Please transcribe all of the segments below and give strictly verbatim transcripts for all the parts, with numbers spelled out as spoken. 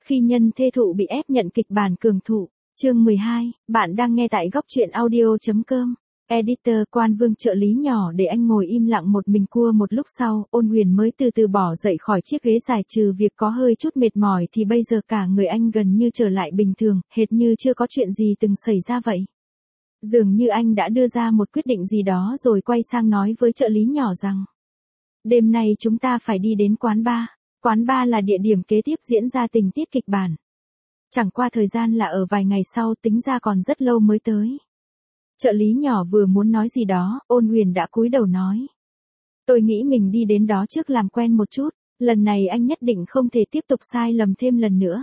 Khi nhân thê thụ bị ép nhận kịch bản cường thụ. Chương mười hai, bạn đang nghe tại góc truyện audio.com. Editor Quan Vương trợ lý nhỏ để anh ngồi im lặng một mình cua một lúc sau, Ôn Huyền mới từ từ bỏ dậy khỏi chiếc ghế dài, trừ việc có hơi chút mệt mỏi thì bây giờ cả người anh gần như trở lại bình thường, hệt như chưa có chuyện gì từng xảy ra vậy. Dường như anh đã đưa ra một quyết định gì đó rồi quay sang nói với trợ lý nhỏ rằng: đêm nay chúng ta phải đi đến quán bar. Quán bar là địa điểm kế tiếp diễn ra tình tiết kịch bản. Chẳng qua thời gian là ở vài ngày sau, tính ra còn rất lâu mới tới. Trợ lý nhỏ vừa muốn nói gì đó, Ôn Huyền đã cúi đầu nói: tôi nghĩ mình đi đến đó trước làm quen một chút, lần này anh nhất định không thể tiếp tục sai lầm thêm lần nữa.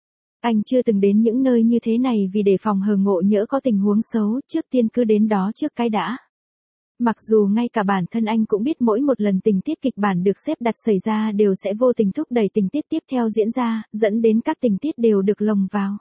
Anh chưa từng đến những nơi như thế này vì đề phòng hờ ngộ nhỡ có tình huống xấu, trước tiên cứ đến đó trước cái đã. Mặc dù ngay cả bản thân anh cũng biết mỗi một lần tình tiết kịch bản được xếp đặt xảy ra đều sẽ vô tình thúc đẩy tình tiết tiếp theo diễn ra, dẫn đến các tình tiết đều được lồng vào.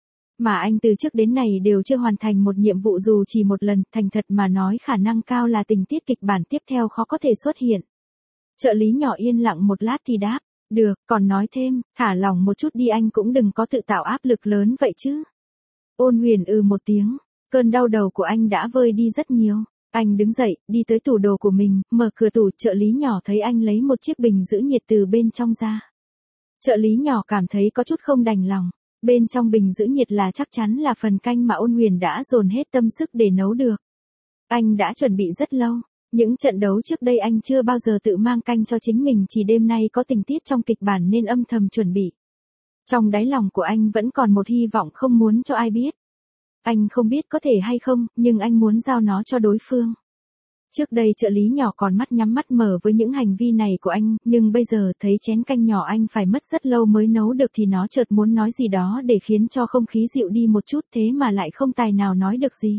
Mà anh từ trước đến nay đều chưa hoàn thành một nhiệm vụ dù chỉ một lần, thành thật mà nói khả năng cao là tình tiết kịch bản tiếp theo khó có thể xuất hiện. Trợ lý nhỏ yên lặng một lát thì đáp: được, còn nói thêm, thả lỏng một chút đi, anh cũng đừng có tự tạo áp lực lớn vậy chứ. Ôn Huyền ừ một tiếng, cơn đau đầu của anh đã vơi đi rất nhiều. Anh đứng dậy, đi tới tủ đồ của mình, mở cửa tủ, trợ lý nhỏ thấy anh lấy một chiếc bình giữ nhiệt từ bên trong ra. Trợ lý nhỏ cảm thấy có chút không đành lòng. Bên trong bình giữ nhiệt là chắc chắn là phần canh mà Ôn Huyền đã dồn hết tâm sức để nấu được. Anh đã chuẩn bị rất lâu. Những trận đấu trước đây anh chưa bao giờ tự mang canh cho chính mình, chỉ đêm nay có tình tiết trong kịch bản nên âm thầm chuẩn bị. Trong đáy lòng của anh vẫn còn một hy vọng không muốn cho ai biết. Anh không biết có thể hay không, nhưng anh muốn giao nó cho đối phương. Trước đây trợ lý nhỏ còn mắt nhắm mắt mở với những hành vi này của anh, nhưng bây giờ thấy chén canh nhỏ anh phải mất rất lâu mới nấu được thì nó chợt muốn nói gì đó để khiến cho không khí dịu đi một chút, thế mà lại không tài nào nói được gì.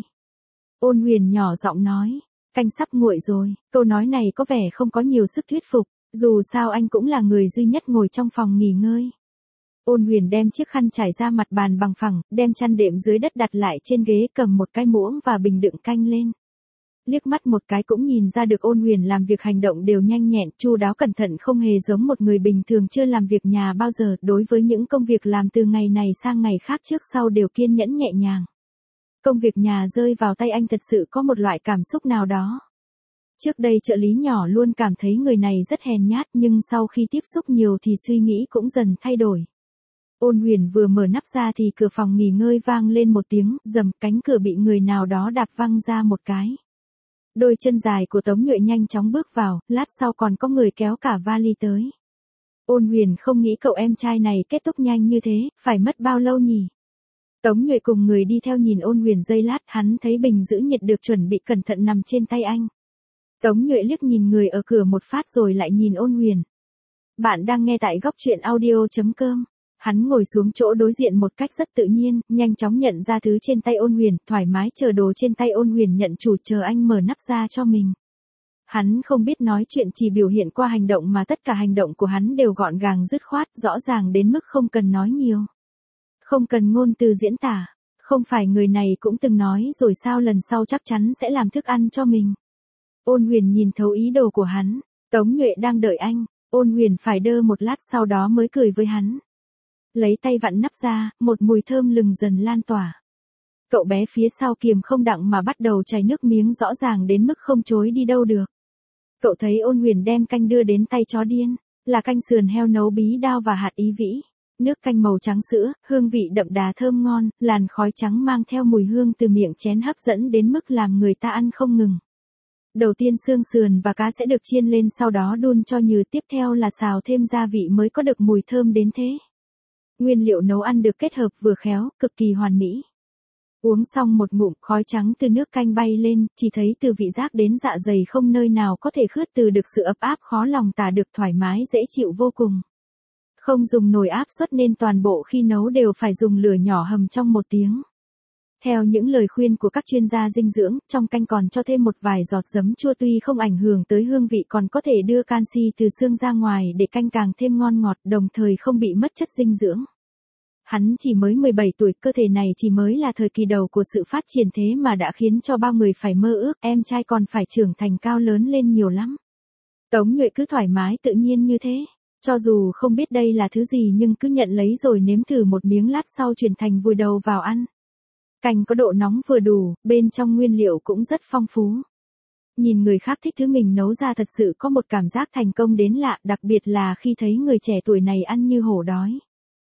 Ôn Huyền nhỏ giọng nói: canh sắp nguội rồi. Câu nói này có vẻ không có nhiều sức thuyết phục, dù sao anh cũng là người duy nhất ngồi trong phòng nghỉ ngơi. Ôn Huyền đem chiếc khăn trải ra mặt bàn bằng phẳng, đem chăn đệm dưới đất đặt lại trên ghế, cầm một cái muỗng và bình đựng canh lên. Liếc mắt một cái cũng nhìn ra được Ôn Huyền làm việc hành động đều nhanh nhẹn, chu đáo cẩn thận, không hề giống một người bình thường chưa làm việc nhà bao giờ. Đối với những công việc làm từ ngày này sang ngày khác trước sau đều kiên nhẫn nhẹ nhàng. Công việc nhà rơi vào tay anh thật sự có một loại cảm xúc nào đó. Trước đây trợ lý nhỏ luôn cảm thấy người này rất hèn nhát, nhưng sau khi tiếp xúc nhiều thì suy nghĩ cũng dần thay đổi. Ôn Huyền vừa mở nắp ra thì cửa phòng nghỉ ngơi vang lên một tiếng rầm, cánh cửa bị người nào đó đạp văng ra một cái. Đôi chân dài của Tống Nhuệ nhanh chóng bước vào, lát sau còn có người kéo cả vali tới. Ôn Huyền không nghĩ cậu em trai này kết thúc nhanh như thế, phải mất bao lâu nhỉ? Tống Nhuệ cùng người đi theo nhìn Ôn Huyền giây lát, hắn thấy bình giữ nhiệt được chuẩn bị cẩn thận nằm trên tay anh. Tống Nhuệ liếc nhìn người ở cửa một phát rồi lại nhìn Ôn Huyền. Bạn đang nghe tại góc truyện audio.com. Hắn ngồi xuống chỗ đối diện một cách rất tự nhiên, nhanh chóng nhận ra thứ trên tay Ôn Huyền, thoải mái chờ đồ trên tay Ôn Huyền nhận chủ, chờ anh mở nắp ra cho mình. Hắn không biết nói chuyện, chỉ biểu hiện qua hành động, mà tất cả hành động của hắn đều gọn gàng dứt khoát, rõ ràng đến mức không cần nói nhiều. Không cần ngôn từ diễn tả. Không phải người này cũng từng nói rồi sao, lần sau chắc chắn sẽ làm thức ăn cho mình. Ôn Huyền nhìn thấu ý đồ của hắn. Tống Nhuệ đang đợi anh. Ôn Huyền phải đơ một lát sau đó mới cười với hắn. Lấy tay vặn nắp ra, một mùi thơm lừng dần lan tỏa. Cậu bé phía sau kiềm không đặng mà bắt đầu chảy nước miếng, rõ ràng đến mức không chối đi đâu được. Cậu thấy Ôn Huyền đem canh đưa đến tay chó điên, là canh sườn heo nấu bí đao và hạt ý vĩ. Nước canh màu trắng sữa, hương vị đậm đà thơm ngon, làn khói trắng mang theo mùi hương từ miệng chén hấp dẫn đến mức làm người ta ăn không ngừng. Đầu tiên xương sườn và cá sẽ được chiên lên, sau đó đun cho nhừ, tiếp theo là xào thêm gia vị mới có được mùi thơm đến thế. Nguyên liệu nấu ăn được kết hợp vừa khéo, cực kỳ hoàn mỹ. Uống xong một ngụm, khói trắng từ nước canh bay lên, chỉ thấy từ vị giác đến dạ dày không nơi nào có thể khước từ được sự ấm áp khó lòng tả được, thoải mái dễ chịu vô cùng. Không dùng nồi áp suất nên toàn bộ khi nấu đều phải dùng lửa nhỏ hầm trong một tiếng. Theo những lời khuyên của các chuyên gia dinh dưỡng, trong canh còn cho thêm một vài giọt giấm chua, tuy không ảnh hưởng tới hương vị còn có thể đưa canxi từ xương ra ngoài để canh càng thêm ngon ngọt, đồng thời không bị mất chất dinh dưỡng. Hắn chỉ mới mười bảy tuổi, cơ thể này chỉ mới là thời kỳ đầu của sự phát triển, thế mà đã khiến cho bao người phải mơ ước, em trai còn phải trưởng thành cao lớn lên nhiều lắm. Tống Nhuệ cứ thoải mái tự nhiên như thế. Cho dù không biết đây là thứ gì nhưng cứ nhận lấy rồi nếm thử một miếng lát sau chuyển thành vùi đầu vào ăn. Canh có độ nóng vừa đủ, bên trong nguyên liệu cũng rất phong phú. Nhìn người khác thích thứ mình nấu ra thật sự có một cảm giác thành công đến lạ, đặc biệt là khi thấy người trẻ tuổi này ăn như hổ đói.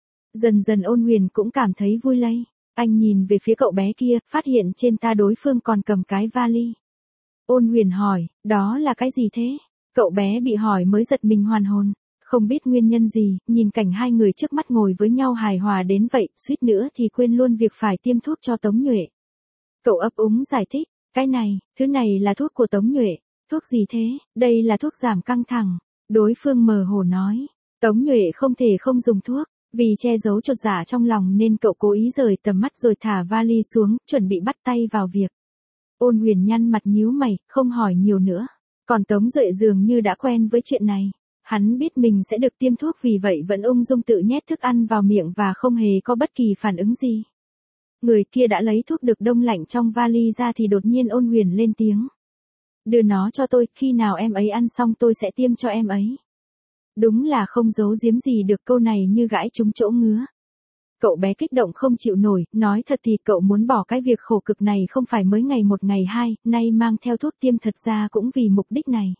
Dần dần Ôn Huyền cũng cảm thấy vui lây. Anh nhìn về phía cậu bé kia, phát hiện trên ta đối phương còn cầm cái vali. Ôn Huyền hỏi, đó là cái gì thế? Cậu bé bị hỏi mới giật mình hoàn hồn. Không biết nguyên nhân gì, nhìn cảnh hai người trước mắt ngồi với nhau hài hòa đến vậy, suýt nữa thì quên luôn việc phải tiêm thuốc cho Tống Nhuệ. Cậu ấp úng giải thích, cái này, thứ này là thuốc của Tống Nhuệ. Thuốc gì thế? Đây là thuốc giảm căng thẳng. Đối phương mờ hồ nói, Tống Nhuệ không thể không dùng thuốc. Vì che giấu chột dạ trong lòng nên cậu cố ý rời tầm mắt rồi thả vali xuống, chuẩn bị bắt tay vào việc. Ôn Huyền nhăn mặt nhíu mày, không hỏi nhiều nữa. Còn Tống Duệ dường như đã quen với chuyện này. Hắn biết mình sẽ được tiêm thuốc vì vậy vẫn ung dung tự nhét thức ăn vào miệng và không hề có bất kỳ phản ứng gì. Người kia đã lấy thuốc được đông lạnh trong vali ra thì đột nhiên Ôn Huyền lên tiếng. Đưa nó cho tôi, khi nào em ấy ăn xong tôi sẽ tiêm cho em ấy. Đúng là không giấu giếm gì được, câu này như gãi trúng chỗ ngứa. Cậu bé kích động không chịu nổi, nói thật thì cậu muốn bỏ cái việc khổ cực này không phải mới ngày một ngày hai, nay mang theo thuốc tiêm thật ra cũng vì mục đích này.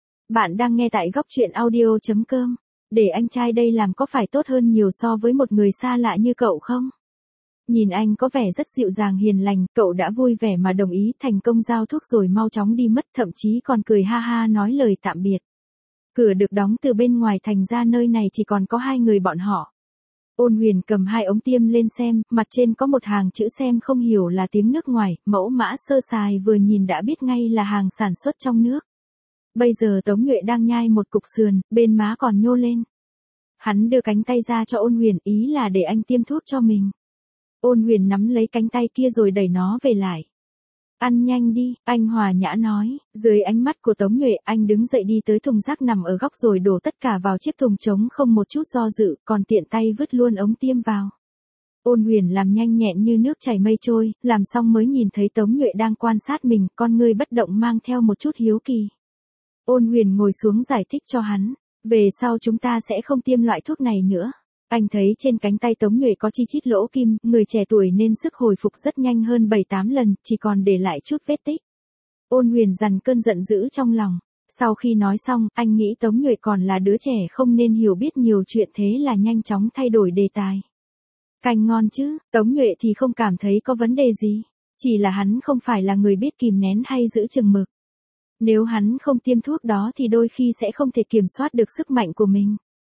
Bạn đang nghe tại góc truyện audio chấm com. Để anh trai đây làm có phải tốt hơn nhiều so với một người xa lạ như cậu không? Nhìn anh có vẻ rất dịu dàng hiền lành, cậu đã vui vẻ mà đồng ý thành công giao thuốc rồi mau chóng đi mất, thậm chí còn cười ha ha nói lời tạm biệt. Cửa được đóng từ bên ngoài thành ra nơi này chỉ còn có hai người bọn họ. Ôn Huyền cầm hai ống tiêm lên xem, mặt trên có một hàng chữ xem không hiểu là tiếng nước ngoài, mẫu mã sơ sài vừa nhìn đã biết ngay là hàng sản xuất trong nước. Bây giờ Tống Nhuệ đang nhai một cục sườn, bên má còn nhô lên. Hắn đưa cánh tay ra cho Ôn Huyền, ý là để anh tiêm thuốc cho mình. Ôn Huyền nắm lấy cánh tay kia rồi đẩy nó về lại. Ăn nhanh đi, anh hòa nhã nói. Dưới ánh mắt của Tống Nhuệ, anh đứng dậy đi tới thùng rác nằm ở góc rồi đổ tất cả vào chiếc thùng trống không một chút do dự, còn tiện tay vứt luôn ống tiêm vào. Ôn Huyền làm nhanh nhẹn như nước chảy mây trôi, làm xong mới nhìn thấy Tống Nhuệ đang quan sát mình, con ngươi bất động mang theo một chút hiếu kỳ. Ôn Huyền ngồi xuống giải thích cho hắn, về sau chúng ta sẽ không tiêm loại thuốc này nữa. Anh thấy trên cánh tay Tống Nhuệ có chi chít lỗ kim, người trẻ tuổi nên sức hồi phục rất nhanh hơn bảy tám lần, chỉ còn để lại chút vết tích. Ôn Huyền dằn cơn giận dữ trong lòng. Sau khi nói xong, anh nghĩ Tống Nhuệ còn là đứa trẻ không nên hiểu biết nhiều chuyện, thế là nhanh chóng thay đổi đề tài. Canh ngon chứ, Tống Nhuệ thì không cảm thấy có vấn đề gì. Chỉ là hắn không phải là người biết kìm nén hay giữ chừng mực. Nếu hắn không tiêm thuốc đó thì đôi khi sẽ không thể kiểm soát được sức mạnh của mình.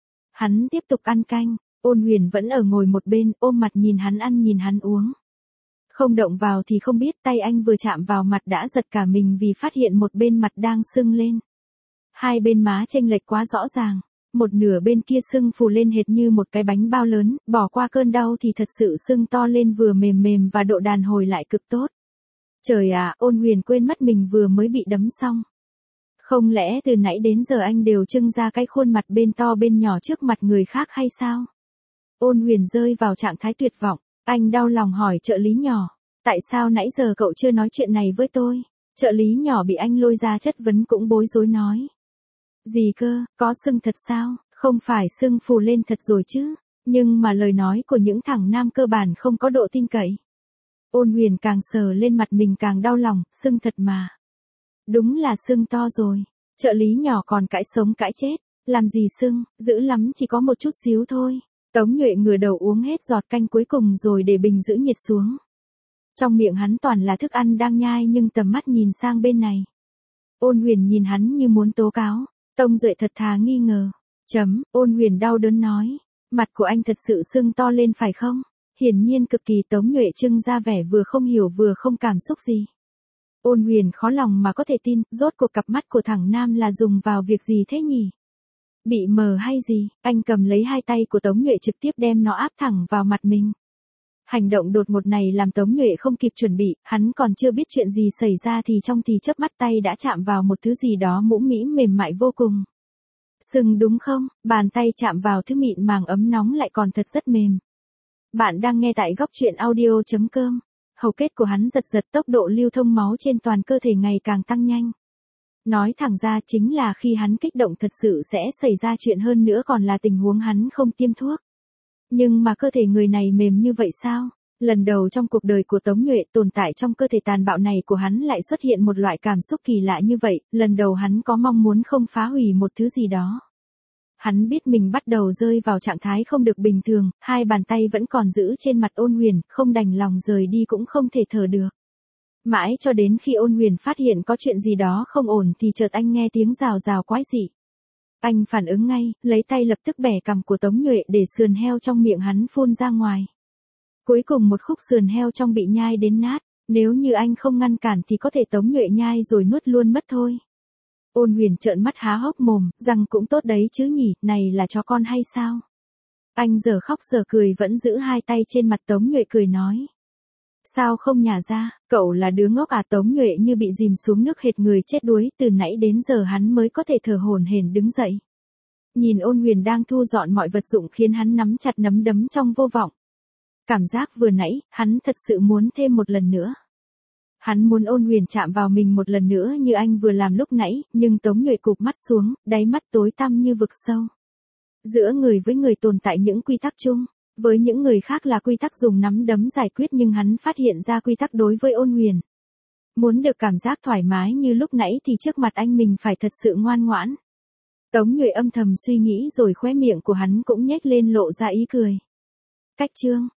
Hắn tiếp tục ăn canh, Ôn Huyền vẫn ở ngồi một bên, ôm mặt nhìn hắn ăn nhìn hắn uống. Không động vào thì không biết, tay anh vừa chạm vào mặt đã giật cả mình vì phát hiện một bên mặt đang sưng lên. Hai bên má chênh lệch quá rõ ràng, một nửa bên kia sưng phù lên hệt như một cái bánh bao lớn, bỏ qua cơn đau thì thật sự sưng to lên vừa mềm mềm và độ đàn hồi lại cực tốt. Trời ạ, Ôn Huyền quên mất mình vừa mới bị đấm xong. Không lẽ từ nãy đến giờ anh đều trưng ra cái khuôn mặt bên to bên nhỏ trước mặt người khác hay sao? Ôn Huyền rơi vào trạng thái tuyệt vọng, anh đau lòng hỏi trợ lý nhỏ, tại sao nãy giờ cậu chưa nói chuyện này với tôi? Trợ lý nhỏ bị anh lôi ra chất vấn cũng bối rối nói. Gì cơ, có sưng thật sao? Không phải sưng phù lên thật rồi chứ? Nhưng mà lời nói của những thằng nam cơ bản không có độ tin cậy. Ôn Huyền càng sờ lên mặt mình càng đau lòng, sưng thật mà. Đúng là sưng to rồi. Trợ lý nhỏ còn cãi sống cãi chết. Làm gì sưng, dữ lắm chỉ có một chút xíu thôi. Tống Nhuệ ngửa đầu uống hết giọt canh cuối cùng rồi để bình giữ nhiệt xuống. Trong miệng hắn toàn là thức ăn đang nhai nhưng tầm mắt nhìn sang bên này. Ôn Huyền nhìn hắn như muốn tố cáo. Tông Duệ thật thà nghi ngờ. Chấm, Ôn Huyền đau đớn nói. Mặt của anh thật sự sưng to lên phải không? Hiển nhiên cực kỳ. Tống Nhuệ trưng ra vẻ vừa không hiểu vừa không cảm xúc gì. Ôn Huyền khó lòng mà có thể tin, rốt cuộc cặp mắt của thằng nam là dùng vào việc gì thế nhỉ? Bị mờ hay gì? Anh cầm lấy hai tay của Tống Nhuệ trực tiếp đem nó áp thẳng vào mặt mình. Hành động đột ngột này làm Tống Nhuệ không kịp chuẩn bị, hắn còn chưa biết chuyện gì xảy ra thì trong thì chớp mắt tay đã chạm vào một thứ gì đó mũm mĩm mềm mại vô cùng. Sưng đúng không? Bàn tay chạm vào thứ mịn màng ấm nóng lại còn thật rất mềm. Bạn đang nghe tại góc truyện audio chấm com. Hầu kết của hắn giật giật, tốc độ lưu thông máu trên toàn cơ thể ngày càng tăng nhanh. Nói thẳng ra chính là khi hắn kích động thật sự sẽ xảy ra chuyện, hơn nữa còn là tình huống hắn không tiêm thuốc. Nhưng mà cơ thể người này mềm như vậy sao? Lần đầu trong cuộc đời của Tống Nhuệ, tồn tại trong cơ thể tàn bạo này của hắn lại xuất hiện một loại cảm xúc kỳ lạ như vậy, lần đầu hắn có mong muốn không phá hủy một thứ gì đó. Hắn biết mình bắt đầu rơi vào trạng thái không được bình thường, hai bàn tay vẫn còn giữ trên mặt Ôn Huyền, không đành lòng rời đi cũng không thể thở được. Mãi cho đến khi Ôn Huyền phát hiện có chuyện gì đó không ổn thì chợt anh nghe tiếng rào rào quái dị. Anh phản ứng ngay, lấy tay lập tức bẻ cằm của Tống Nhuệ để sườn heo trong miệng hắn phun ra ngoài. Cuối cùng một khúc sườn heo trong bị nhai đến nát, nếu như anh không ngăn cản thì có thể Tống Nhuệ nhai rồi nuốt luôn mất thôi. Ôn Huyền trợn mắt há hốc mồm, rằng cũng tốt đấy chứ nhỉ, này là chó con hay sao? Anh giờ khóc giờ cười vẫn giữ hai tay trên mặt Tống Nhuệ cười nói. Sao không nhả ra, cậu là đứa ngốc à? Tống Nhuệ như bị dìm xuống nước hệt người chết đuối, từ nãy đến giờ hắn mới có thể thở hổn hển đứng dậy. Nhìn Ôn Huyền đang thu dọn mọi vật dụng khiến hắn nắm chặt nắm đấm trong vô vọng. Cảm giác vừa nãy, hắn thật sự muốn thêm một lần nữa. Hắn muốn Ôn Huyền chạm vào mình một lần nữa như anh vừa làm lúc nãy, nhưng Tống Nhuệ cụp mắt xuống, đáy mắt tối tăm như vực sâu. Giữa người với người tồn tại những quy tắc chung, với những người khác là quy tắc dùng nắm đấm giải quyết, nhưng hắn phát hiện ra quy tắc đối với Ôn Huyền. Muốn được cảm giác thoải mái như lúc nãy thì trước mặt anh mình phải thật sự ngoan ngoãn. Tống Nhuệ âm thầm suy nghĩ rồi khóe miệng của hắn cũng nhếch lên lộ ra ý cười. Cách chương